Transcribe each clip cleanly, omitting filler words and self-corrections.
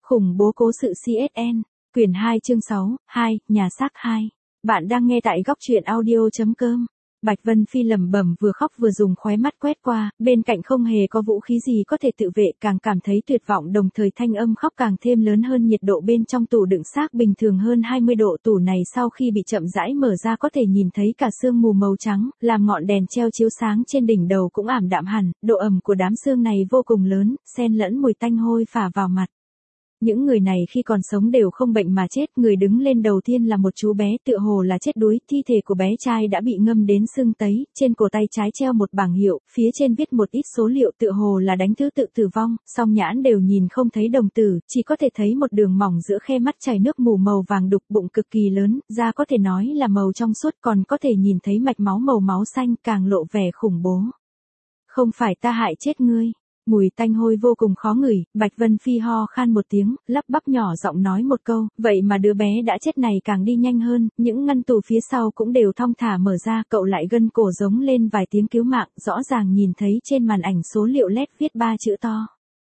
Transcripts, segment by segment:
Khủng bố cố sự CSN, quyển 2 chương 6, 2, nhà xác 2. Bạn đang nghe tại góc truyện audio.com. Bạch Vân Phi lẩm bẩm vừa khóc vừa dùng khóe mắt quét qua, bên cạnh không hề có vũ khí gì có thể tự vệ, càng cảm thấy tuyệt vọng, đồng thời thanh âm khóc càng thêm lớn hơn. Nhiệt độ bên trong tủ đựng xác bình thường hơn 20 độ, tủ này sau khi bị chậm rãi mở ra có thể nhìn thấy cả sương mù màu trắng, làm ngọn đèn treo chiếu sáng trên đỉnh đầu cũng ảm đạm hẳn, độ ẩm của đám sương này vô cùng lớn, xen lẫn mùi tanh hôi phả vào mặt. Những người này khi còn sống đều không bệnh mà chết. Người đứng lên đầu tiên là một chú bé, tựa hồ là chết đuối, thi thể của bé trai đã bị ngâm đến sưng tấy, trên cổ tay trái treo một bảng hiệu, phía trên viết một ít số liệu, tựa hồ là đánh thứ tự tử vong, song nhãn đều nhìn không thấy đồng tử, chỉ có thể thấy một đường mỏng giữa khe mắt chảy nước mù màu vàng đục, bụng cực kỳ lớn, da có thể nói là màu trong suốt, còn có thể nhìn thấy mạch máu màu máu xanh, càng lộ vẻ khủng bố. Không phải ta hại chết ngươi. Mùi tanh hôi vô cùng khó ngửi, Bạch Vân Phi ho khan một tiếng, lắp bắp nhỏ giọng nói một câu, vậy mà đứa bé đã chết này càng đi nhanh hơn, những ngăn tủ phía sau cũng đều thong thả mở ra, cậu lại gân cổ giống lên vài tiếng cứu mạng, rõ ràng nhìn thấy trên màn ảnh số liệu LED viết 3 chữ to.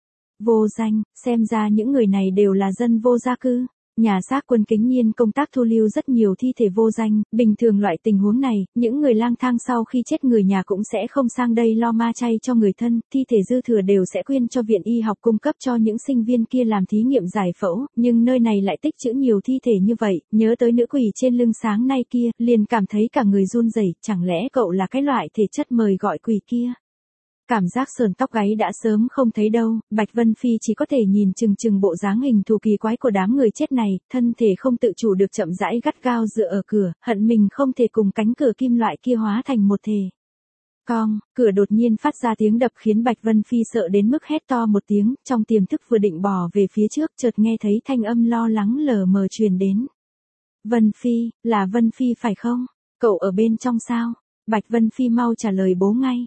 Vô danh, xem ra những người này đều là dân vô gia cư. Nhà xác Quân Kính Nhiên công tác thu lưu rất nhiều thi thể vô danh, bình thường loại tình huống này, những người lang thang sau khi chết người nhà cũng sẽ không sang đây lo ma chay cho người thân, thi thể dư thừa đều sẽ quyên cho viện y học cung cấp cho những sinh viên kia làm thí nghiệm giải phẫu, nhưng nơi này lại tích trữ nhiều thi thể như vậy, nhớ tới nữ quỷ trên lưng sáng nay kia, liền cảm thấy cả người run rẩy, chẳng lẽ cậu là cái loại thể chất mời gọi quỷ kia? Cảm giác sờn tóc gáy đã sớm không thấy đâu, Bạch Vân Phi chỉ có thể nhìn chừng bộ dáng hình thù kỳ quái của đám người chết này, thân thể không tự chủ được chậm rãi gắt gao dựa ở cửa, hận mình không thể cùng cánh cửa kim loại kia hóa thành một thể. Cong, cửa đột nhiên phát ra tiếng đập khiến Bạch Vân Phi sợ đến mức hét to một tiếng, trong tiềm thức vừa định bò về phía trước, chợt nghe thấy thanh âm lo lắng lờ mờ truyền đến. Vân Phi, là Vân Phi phải không? Cậu ở bên trong sao? Bạch Vân Phi mau trả lời bố ngay.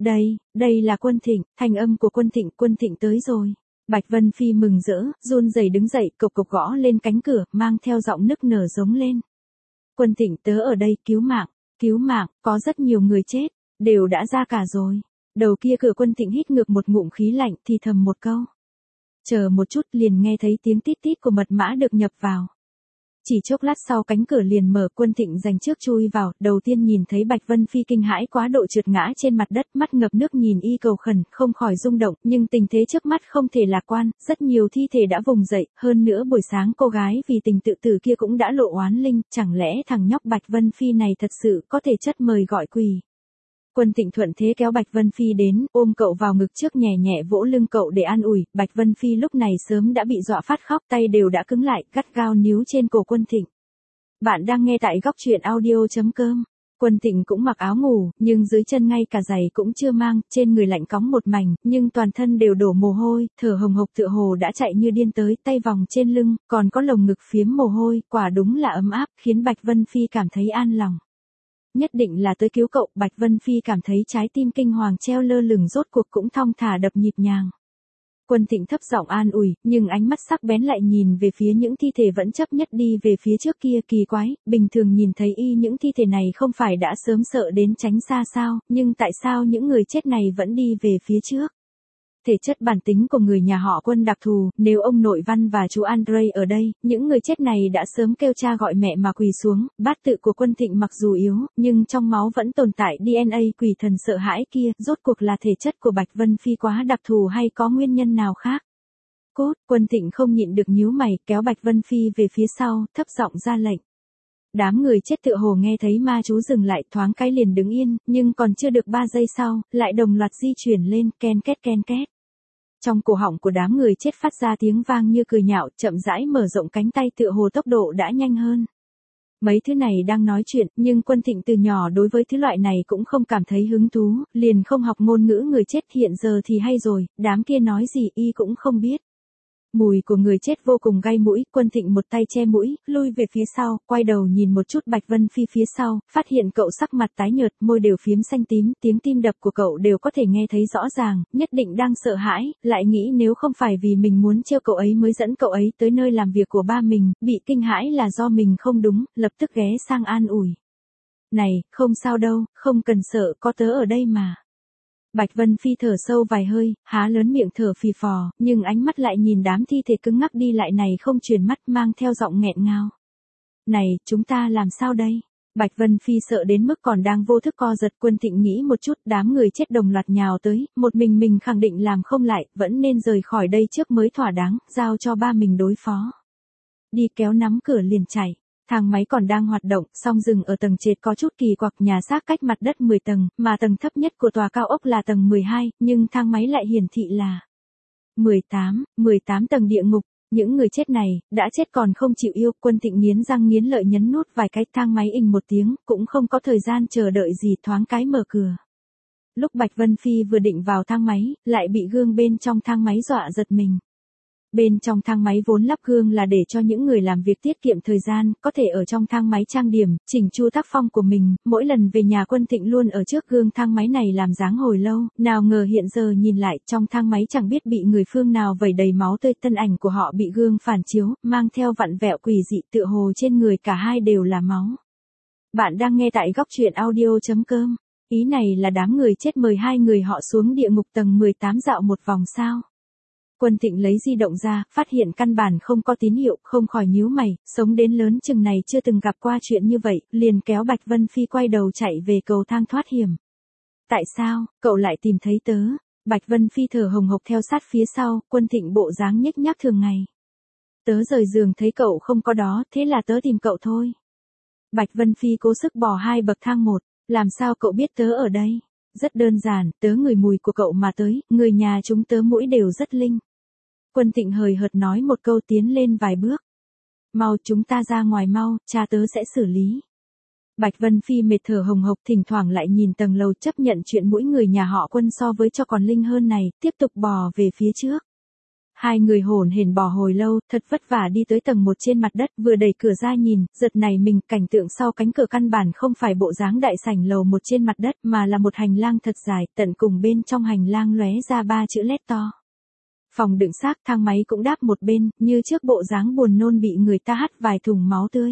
Đây là Quân Thịnh, thanh âm của Quân Thịnh tới rồi. Bạch Vân Phi mừng rỡ, run rẩy đứng dậy, cộc cộc gõ lên cánh cửa, mang theo giọng nức nở giống lên. Quân Thịnh, tớ ở đây, cứu mạng, có rất nhiều người chết, đều đã ra cả rồi. Đầu kia cửa Quân Thịnh hít ngược một ngụm khí lạnh, thì thầm một câu. Chờ một chút, liền nghe thấy tiếng tít tít của mật mã được nhập vào. Chỉ chốc lát sau cánh cửa liền mở, Quân Thịnh giành trước chui vào, đầu tiên nhìn thấy Bạch Vân Phi kinh hãi quá độ trượt ngã trên mặt đất, mắt ngập nước nhìn y cầu khẩn, không khỏi rung động, nhưng tình thế trước mắt không thể lạc quan, rất nhiều thi thể đã vùng dậy, hơn nữa buổi sáng cô gái vì tình tự tử kia cũng đã lộ oán linh, chẳng lẽ thằng nhóc Bạch Vân Phi này thật sự có thể chất mời gọi quỷ. Quân Thịnh thuận thế kéo Bạch Vân Phi đến, ôm cậu vào ngực trước, nhẹ nhẹ vỗ lưng cậu để an ủi. Bạch Vân Phi lúc này sớm đã bị dọa phát khóc, tay đều đã cứng lại, gắt gao níu trên cổ Quân Thịnh. Bạn đang nghe tại góc truyện audio.com. Quân Thịnh cũng mặc áo ngủ, nhưng dưới chân ngay cả giày cũng chưa mang, trên người lạnh cóng một mảnh, nhưng toàn thân đều đổ mồ hôi, thở hồng hộc tựa hồ đã chạy như điên tới, tay vòng trên lưng, còn có lồng ngực phiếm mồ hôi, quả đúng là ấm áp, khiến Bạch Vân Phi cảm thấy an lòng. Nhất định là tới cứu cậu, Bạch Vân Phi cảm thấy trái tim kinh hoàng treo lơ lửng rốt cuộc cũng thong thả đập nhịp nhàng. Quân Thịnh thấp giọng an ủi, nhưng ánh mắt sắc bén lại nhìn về phía những thi thể vẫn chấp nhất đi về phía trước kia. Kỳ quái, bình thường nhìn thấy y những thi thể này không phải đã sớm sợ đến tránh xa sao, nhưng tại sao những người chết này vẫn đi về phía trước? Thể chất bản tính của người nhà họ Quân đặc thù, nếu ông nội Văn và chú Andre ở đây, những người chết này đã sớm kêu cha gọi mẹ mà quỳ xuống. Bát tự của Quân Thịnh mặc dù yếu, nhưng trong máu vẫn tồn tại DNA quỷ thần sợ hãi kia, rốt cuộc là thể chất của Bạch Vân Phi quá đặc thù hay có nguyên nhân nào khác? Cốt, Quân Thịnh không nhịn được nhíu mày, kéo Bạch Vân Phi về phía sau, thấp giọng ra lệnh. Đám người chết tựa hồ nghe thấy ma chú dừng lại, thoáng cái liền đứng yên, nhưng còn chưa được 3 giây sau, lại đồng loạt di chuyển lên, ken két ken két. Trong cổ họng của đám người chết phát ra tiếng vang như cười nhạo, chậm rãi mở rộng cánh tay, tựa hồ tốc độ đã nhanh hơn. Mấy thứ này đang nói chuyện, nhưng Quân Thịnh từ nhỏ đối với thứ loại này cũng không cảm thấy hứng thú, liền không học ngôn ngữ người chết, hiện giờ thì hay rồi, đám kia nói gì y cũng không biết. Mùi của người chết vô cùng gai mũi, Quân Thịnh một tay che mũi, lui về phía sau, quay đầu nhìn một chút Bạch Vân Phi phía sau, phát hiện cậu sắc mặt tái nhợt, môi đều phiếm xanh tím, tiếng tim đập của cậu đều có thể nghe thấy rõ ràng, nhất định đang sợ hãi, lại nghĩ nếu không phải vì mình muốn trêu cậu ấy mới dẫn cậu ấy tới nơi làm việc của ba mình, bị kinh hãi là do mình không đúng, lập tức ghé sang an ủi. Này, không sao đâu, không cần sợ, có tớ ở đây mà. Bạch Vân Phi thở sâu vài hơi, há lớn miệng thở phì phò, nhưng ánh mắt lại nhìn đám thi thể cứng ngắc đi lại này không chuyển mắt mang theo giọng nghẹn ngào. Này, chúng ta làm sao đây? Bạch Vân Phi sợ đến mức còn đang vô thức co giật. Quân Thịnh nghĩ một chút, đám người chết đồng loạt nhào tới, một mình khẳng định làm không lại, vẫn nên rời khỏi đây trước mới thỏa đáng, giao cho ba mình đối phó. Đi kéo nắm cửa liền chạy. Thang máy còn đang hoạt động, song dừng ở tầng trệt có chút kỳ quặc, nhà xác cách mặt đất 10 tầng, mà tầng thấp nhất của tòa cao ốc là tầng 12, nhưng thang máy lại hiển thị là 18 tầng địa ngục. Những người chết này, đã chết còn không chịu yêu. Quân Thịnh nghiến răng nghiến lợi nhấn nút vài cái, thang máy ình một tiếng, cũng không có thời gian chờ đợi gì, thoáng cái mở cửa. Lúc Bạch Vân Phi vừa định vào thang máy, lại bị gương bên trong thang máy dọa giật mình. Bên trong thang máy vốn lắp gương là để cho những người làm việc tiết kiệm thời gian, có thể ở trong thang máy trang điểm, chỉnh chu tác phong của mình. Mỗi lần về nhà Quân Thịnh luôn ở trước gương thang máy này làm dáng hồi lâu, nào ngờ hiện giờ nhìn lại trong thang máy chẳng biết bị người phương nào vẩy đầy máu tươi, thân ảnh của họ bị gương phản chiếu, mang theo vặn vẹo quỷ dị, tựa hồ trên người cả hai đều là máu. Bạn đang nghe tại góc truyện audio.com. Ý này là đám người chết mời hai người họ xuống địa ngục tầng 18 dạo một vòng sao? Quân Thịnh lấy di động ra, phát hiện căn bản không có tín hiệu, không khỏi nhíu mày, sống đến lớn chừng này chưa từng gặp qua chuyện như vậy, liền kéo Bạch Vân Phi quay đầu chạy về cầu thang thoát hiểm. Tại sao, cậu lại tìm thấy tớ? Bạch Vân Phi thở hồng hộc theo sát phía sau, Quân Thịnh bộ dáng nhếch nhác thường ngày. Tớ rời giường thấy cậu không có đó, thế là tớ tìm cậu thôi. Bạch Vân Phi cố sức bò 2 bậc thang một, làm sao cậu biết tớ ở đây? Rất đơn giản, tớ ngửi mùi của cậu mà tới, người nhà chúng tớ mũi đều rất linh. Quân Thịnh hời hợt nói một câu, tiến lên vài bước. Mau, chúng ta ra ngoài mau, cha tớ sẽ xử lý. Bạch Vân Phi mệt thở hồng hộc, thỉnh thoảng lại nhìn tầng lầu, chấp nhận chuyện mỗi người nhà họ Quân so với cho còn linh hơn này, tiếp tục bò về phía trước. Hai người hổn hển bò hồi lâu, thật vất vả đi tới tầng 1 trên mặt đất, vừa đẩy cửa ra nhìn, giật này mình, cảnh tượng sau cánh cửa căn bản không phải bộ dáng đại sảnh lầu 1 trên mặt đất, mà là một hành lang thật dài, tận cùng bên trong hành lang lóe ra 3 chữ LED to. Phòng đựng xác, thang máy cũng đáp một bên, như trước bộ dáng buồn nôn bị người ta hắt vài thùng máu tươi.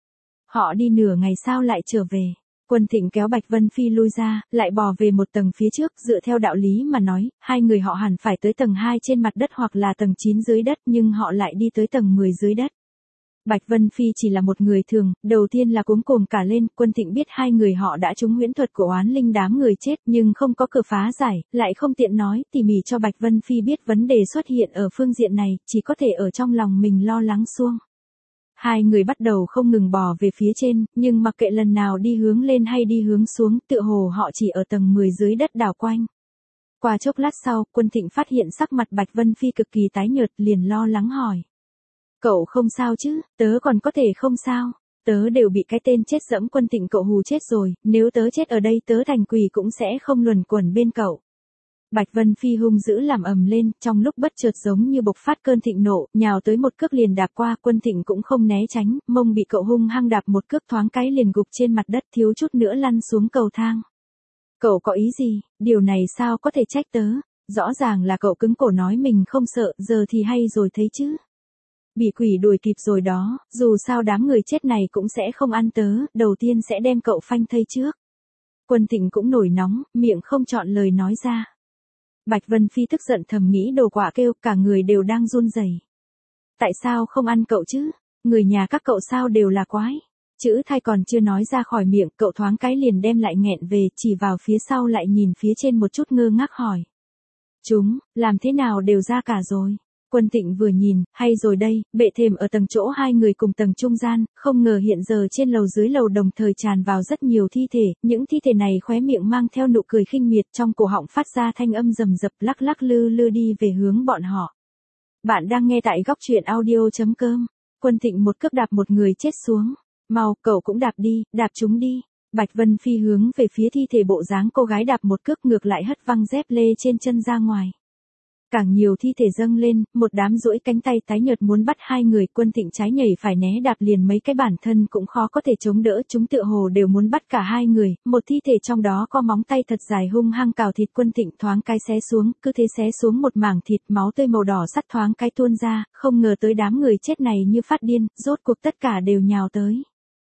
Họ đi nửa ngày sao lại trở về? Quân Thịnh kéo Bạch Vân Phi lui ra, lại bò về một tầng phía trước, dựa theo đạo lý mà nói, hai người họ hẳn phải tới tầng 2 trên mặt đất hoặc là tầng 9 dưới đất, nhưng họ lại đi tới tầng 10 dưới đất. Bạch Vân Phi chỉ là một người thường, đầu tiên là cuống cuồng cả lên. Quân Thịnh biết hai người họ đã trúng huyễn thuật của oán linh đám người chết, nhưng không có cửa phá giải, lại không tiện nói tỉ mỉ cho Bạch Vân Phi biết vấn đề xuất hiện ở phương diện này, chỉ có thể ở trong lòng mình lo lắng suông. Hai người bắt đầu không ngừng bò về phía trên, nhưng mặc kệ lần nào đi hướng lên hay đi hướng xuống, tựa hồ họ chỉ ở tầng 10 dưới đất đảo quanh. Qua chốc lát sau, Quân Thịnh phát hiện sắc mặt Bạch Vân Phi cực kỳ tái nhợt, liền lo lắng hỏi. Cậu không sao chứ, tớ còn có thể không sao, tớ đều bị cái tên chết dẫm Quân Thịnh cậu hù chết rồi, nếu tớ chết ở đây tớ thành quỷ cũng sẽ không luẩn quẩn bên cậu. Bạch Vân Phi hung dữ làm ầm lên, trong lúc bất chợt giống như bộc phát cơn thịnh nộ, nhào tới một cước liền đạp qua. Quân Thịnh cũng không né tránh, mông bị cậu hung hăng đạp một cước, thoáng cái liền gục trên mặt đất, thiếu chút nữa lăn xuống cầu thang. Cậu có ý gì, điều này sao có thể trách tớ, rõ ràng là cậu cứng cổ nói mình không sợ, giờ thì hay rồi thấy chứ. Bị quỷ đuổi kịp rồi đó, dù sao đám người chết này cũng sẽ không ăn tớ, đầu tiên sẽ đem cậu phanh thây trước. Quân Thịnh cũng nổi nóng, miệng không chọn lời nói ra. Bạch Vân Phi tức giận thầm nghĩ đồ quả kêu, cả người đều đang run rẩy. Tại sao không ăn cậu chứ? Người nhà các cậu sao đều là quái? Chữ thay còn chưa nói ra khỏi miệng, cậu thoáng cái liền đem lại nghẹn về, chỉ vào phía sau lại nhìn phía trên một chút ngơ ngác hỏi. Chúng, làm thế nào đều ra cả rồi? Quân Thịnh vừa nhìn, hay rồi đây, bệ thềm ở tầng chỗ hai người cùng tầng trung gian, không ngờ hiện giờ trên lầu dưới lầu đồng thời tràn vào rất nhiều thi thể, những thi thể này khóe miệng mang theo nụ cười khinh miệt, trong cổ họng phát ra thanh âm rầm rập, lắc lắc lư lư đi về hướng bọn họ. Bạn đang nghe tại góc truyện audio.com. Quân Thịnh một cước đạp một người chết xuống. Mau, cậu cũng đạp đi, đạp chúng đi. Bạch Vân Phi hướng về phía thi thể bộ dáng cô gái đạp một cước, ngược lại hất văng dép lê trên chân ra ngoài. Càng nhiều thi thể dâng lên, một đám duỗi cánh tay tái nhợt muốn bắt hai người. Quân Thịnh trái nhảy phải né đạp liền mấy cái, bản thân cũng khó có thể chống đỡ, chúng tựa hồ đều muốn bắt cả hai người. Một thi thể trong đó có móng tay thật dài hung hăng cào thịt Quân Thịnh, thoáng cái xé xuống, cứ thế xé xuống một mảng thịt, máu tươi màu đỏ sắt thoáng cái tuôn ra, không ngờ tới đám người chết này như phát điên, rốt cuộc tất cả đều nhào tới.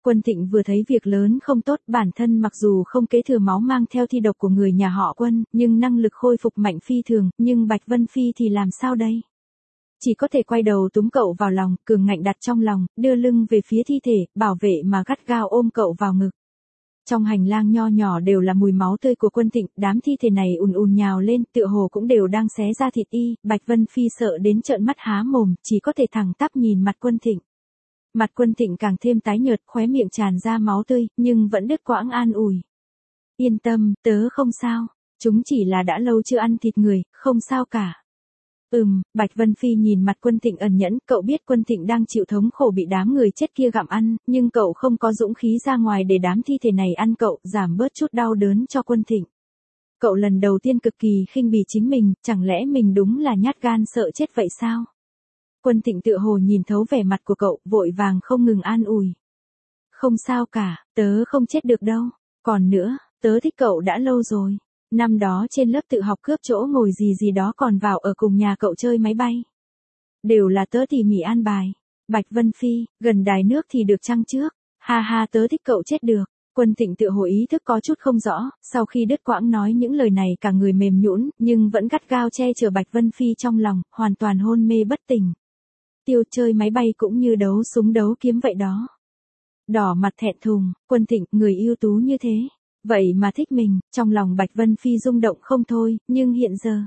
Quân Thịnh vừa thấy việc lớn không tốt, bản thân mặc dù không kế thừa máu mang theo thi độc của người nhà họ Quân, nhưng năng lực khôi phục mạnh phi thường, nhưng Bạch Vân Phi thì làm sao đây? Chỉ có thể quay đầu túm cậu vào lòng, cường ngạnh đặt trong lòng, đưa lưng về phía thi thể, bảo vệ mà gắt gao ôm cậu vào ngực. Trong hành lang nho nhỏ đều là mùi máu tươi của Quân Thịnh, đám thi thể này ùn ùn nhào lên, tựa hồ cũng đều đang xé ra thịt y, Bạch Vân Phi sợ đến trợn mắt há mồm, chỉ có thể thẳng tắp nhìn mặt Quân Thịnh. Mặt Quân Thịnh càng thêm tái nhợt, khóe miệng tràn ra máu tươi, nhưng vẫn đứt quãng an ủi. Yên tâm, tớ không sao, chúng chỉ là đã lâu chưa ăn thịt người, không sao cả. Bạch Vân Phi nhìn mặt Quân Thịnh ẩn nhẫn, cậu biết Quân Thịnh đang chịu thống khổ bị đám người chết kia gặm ăn, nhưng cậu không có dũng khí ra ngoài để đám thi thể này ăn cậu, giảm bớt chút đau đớn cho Quân Thịnh. Cậu lần đầu tiên cực kỳ khinh bỉ chính mình, chẳng lẽ mình đúng là nhát gan sợ chết vậy sao? Quân Thịnh tựa hồ nhìn thấu vẻ mặt của cậu, vội vàng không ngừng an ủi. Không sao cả, tớ không chết được đâu, còn nữa, tớ thích cậu đã lâu rồi. Năm đó trên lớp tự học cướp chỗ ngồi gì đó còn vào ở cùng nhà cậu chơi máy bay. Đều là tớ tỉ mỉ an bài. Bạch Vân Phi, gần đài nước thì được chăng trước. Ha ha, tớ thích cậu chết được. Quân Thịnh tự hồ ý thức có chút không rõ, sau khi đứt quãng nói những lời này cả người mềm nhũn, nhưng vẫn gắt gao che chở Bạch Vân Phi trong lòng, hoàn toàn hôn mê bất tỉnh. Tiêu chơi máy bay cũng như đấu súng đấu kiếm vậy đó. Đỏ mặt thẹn thùng, Quân Thịnh, người ưu tú như thế. Vậy mà thích mình, trong lòng Bạch Vân Phi rung động không thôi, nhưng hiện giờ.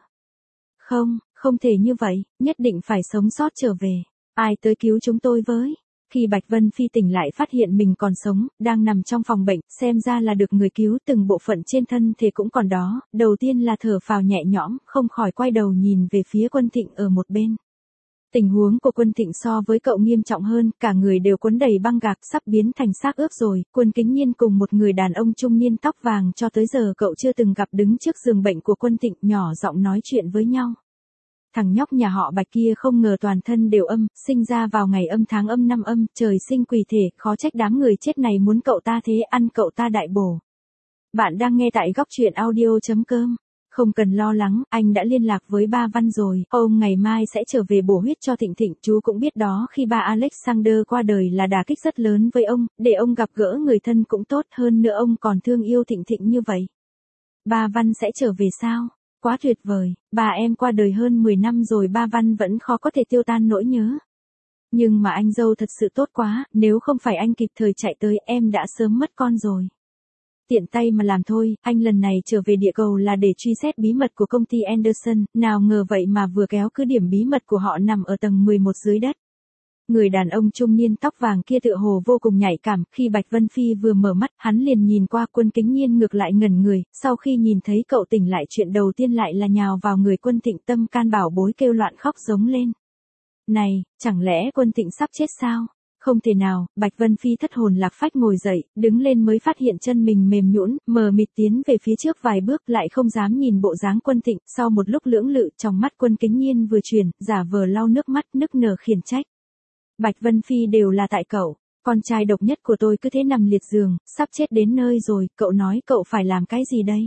Không thể như vậy, nhất định phải sống sót trở về. Ai tới cứu chúng tôi với? Khi Bạch Vân Phi tỉnh lại phát hiện mình còn sống, đang nằm trong phòng bệnh, xem ra là được người cứu, từng bộ phận trên thân thể cũng còn đó, đầu tiên là thở phào nhẹ nhõm, không khỏi quay đầu nhìn về phía Quân Thịnh ở một bên. Tình huống của Quân Thịnh so với cậu nghiêm trọng hơn, cả người đều quấn đầy băng gạc, sắp biến thành xác ướp rồi. Quân Kính Nhiên cùng một người đàn ông trung niên tóc vàng cho tới giờ cậu chưa từng gặp đứng trước giường bệnh của Quân Thịnh, nhỏ giọng nói chuyện với nhau. Thằng nhóc nhà họ Bạch kia không ngờ toàn thân đều âm, sinh ra vào ngày âm tháng âm năm âm, trời sinh quỷ thể, khó trách đám người chết này muốn cậu ta thế, ăn cậu ta đại bổ. Bạn đang nghe tại góc truyện audio.com. Không cần lo lắng, anh đã liên lạc với ba Văn rồi, ông ngày mai sẽ trở về bổ huyết cho Thịnh Thịnh, chú cũng biết đó, khi ba Alexander qua đời là đả kích rất lớn với ông, để ông gặp gỡ người thân cũng tốt, hơn nữa ông còn thương yêu Thịnh Thịnh như vậy. Ba Văn sẽ trở về sao? Quá tuyệt vời, bà em qua đời hơn 10 năm rồi ba Văn vẫn khó có thể tiêu tan nỗi nhớ. Nhưng mà anh dâu thật sự tốt quá, nếu không phải anh kịp thời chạy tới em đã sớm mất con rồi. Tiện tay mà làm thôi, anh lần này trở về địa cầu là để truy xét bí mật của công ty Anderson, nào ngờ vậy mà vừa kéo cứ điểm bí mật của họ nằm ở tầng 11 dưới đất. Người đàn ông trung niên tóc vàng kia tựa hồ vô cùng nhạy cảm, khi Bạch Vân Phi vừa mở mắt, hắn liền nhìn qua. Quân Kính Nhiên ngược lại ngẩn người, sau khi nhìn thấy cậu tỉnh lại chuyện đầu tiên lại là nhào vào người Quân Thịnh, tâm can bảo bối kêu loạn khóc giống lên. Này, chẳng lẽ Quân Thịnh sắp chết sao? Không thể nào, Bạch Vân Phi thất hồn lạc phách ngồi dậy, đứng lên mới phát hiện chân mình mềm nhũn, mờ mịt tiến về phía trước vài bước, lại không dám nhìn bộ dáng Quân Thịnh, sau một lúc lưỡng lự, trong mắt Quân Kính Nhiên vừa chuyển, giả vờ lau nước mắt, nức nở khiển trách. Bạch Vân Phi đều là tại cậu, con trai độc nhất của tôi cứ thế nằm liệt giường, sắp chết đến nơi rồi, cậu nói cậu phải làm cái gì đây?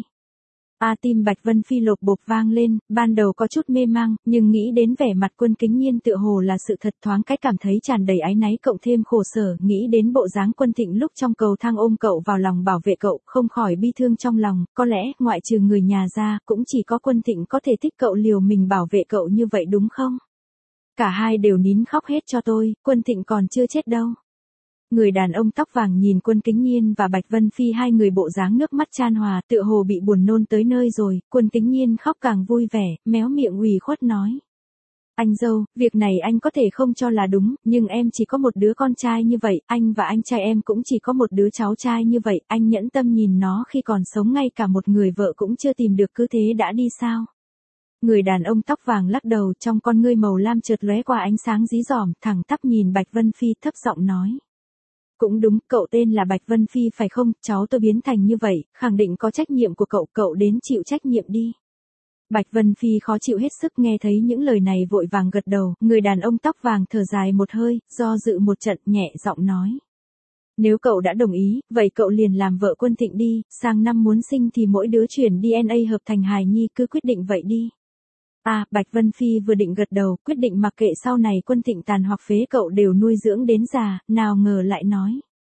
Tim Bạch Vân Phi lộp bộp vang lên, ban đầu có chút mê mang, nhưng nghĩ đến vẻ mặt Quân Kính Nhiên tựa hồ là sự thật, thoáng cái cảm thấy tràn đầy áy náy cộng thêm khổ sở, nghĩ đến bộ dáng Quân Thịnh lúc trong cầu thang ôm cậu vào lòng bảo vệ cậu, không khỏi bi thương trong lòng, có lẽ, ngoại trừ người nhà ra, cũng chỉ có Quân Thịnh có thể thích cậu liều mình bảo vệ cậu như vậy đúng không? Cả hai đều nín khóc hết cho tôi, Quân Thịnh còn chưa chết đâu. Người đàn ông tóc vàng nhìn Quân Kính Nhiên và Bạch Vân Phi, hai người bộ dáng nước mắt chan hòa, tựa hồ bị buồn nôn tới nơi rồi. Quân Kính Nhiên khóc càng vui vẻ, méo miệng ủy khuất nói. Anh dâu, việc này anh có thể không cho là đúng, nhưng em chỉ có một đứa con trai như vậy, anh và anh trai em cũng chỉ có một đứa cháu trai như vậy, anh nhẫn tâm nhìn nó khi còn sống ngay cả một người vợ cũng chưa tìm được cứ thế đã đi sao? Người đàn ông tóc vàng lắc đầu, trong con ngươi màu lam chợt lóe qua ánh sáng dí dỏm, thẳng tắp nhìn Bạch Vân Phi thấp giọng nói. Cũng đúng, cậu tên là Bạch Vân Phi phải không, cháu tôi biến thành như vậy, khẳng định có trách nhiệm của cậu, cậu đến chịu trách nhiệm đi. Bạch Vân Phi khó chịu hết sức, nghe thấy những lời này vội vàng gật đầu, người đàn ông tóc vàng thở dài một hơi, do dự một trận, nhẹ giọng nói. Nếu cậu đã đồng ý, vậy cậu liền làm vợ Quân Thịnh đi, sang năm muốn sinh thì mỗi đứa chuyển DNA hợp thành hài nhi, cứ quyết định vậy đi. Bạch Vân Phi vừa định gật đầu, quyết định mặc kệ sau này Quân Thịnh tàn hoặc phế cậu đều nuôi dưỡng đến già, nào ngờ lại nói.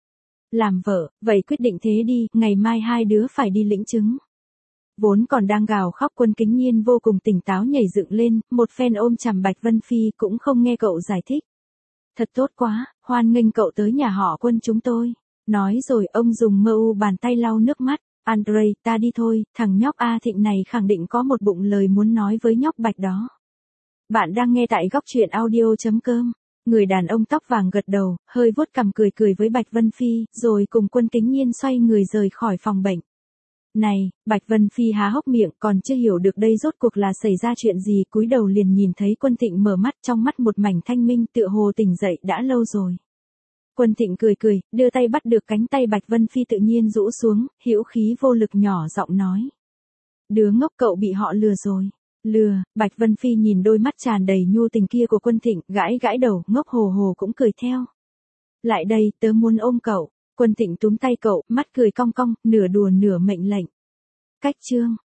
Làm vợ, vậy quyết định thế đi, ngày mai hai đứa phải đi lĩnh chứng. Vốn còn đang gào khóc Quân Kính Nhiên vô cùng tỉnh táo nhảy dựng lên, một phen ôm chầm Bạch Vân Phi cũng không nghe cậu giải thích. Thật tốt quá, hoan nghênh cậu tới nhà họ Quân chúng tôi. Nói rồi ông dùng mơ u bàn tay lau nước mắt. Andre, ta đi thôi, thằng nhóc A Thịnh này khẳng định có một bụng lời muốn nói với nhóc Bạch đó. Bạn đang nghe tại góc truyện audio.com. Người đàn ông tóc vàng gật đầu, hơi vuốt cằm cười cười với Bạch Vân Phi, rồi cùng Quân Kính Nhiên xoay người rời khỏi phòng bệnh. Này, Bạch Vân Phi há hốc miệng còn chưa hiểu được đây rốt cuộc là xảy ra chuyện gì, cúi đầu liền nhìn thấy Quân Thịnh mở mắt, trong mắt một mảnh thanh minh, tựa hồ tỉnh dậy đã lâu rồi. Quân Thịnh cười cười, đưa tay bắt được cánh tay Bạch Vân Phi tự nhiên rũ xuống, hữu khí vô lực nhỏ giọng nói. Đứa ngốc, cậu bị họ lừa rồi. Lừa? Bạch Vân Phi nhìn đôi mắt tràn đầy nhu tình kia của Quân Thịnh, gãi gãi đầu, ngốc hồ hồ cũng cười theo. Lại đây, tớ muốn ôm cậu. Quân Thịnh túm tay cậu, mắt cười cong cong, nửa đùa nửa mệnh lệnh. Cách chương.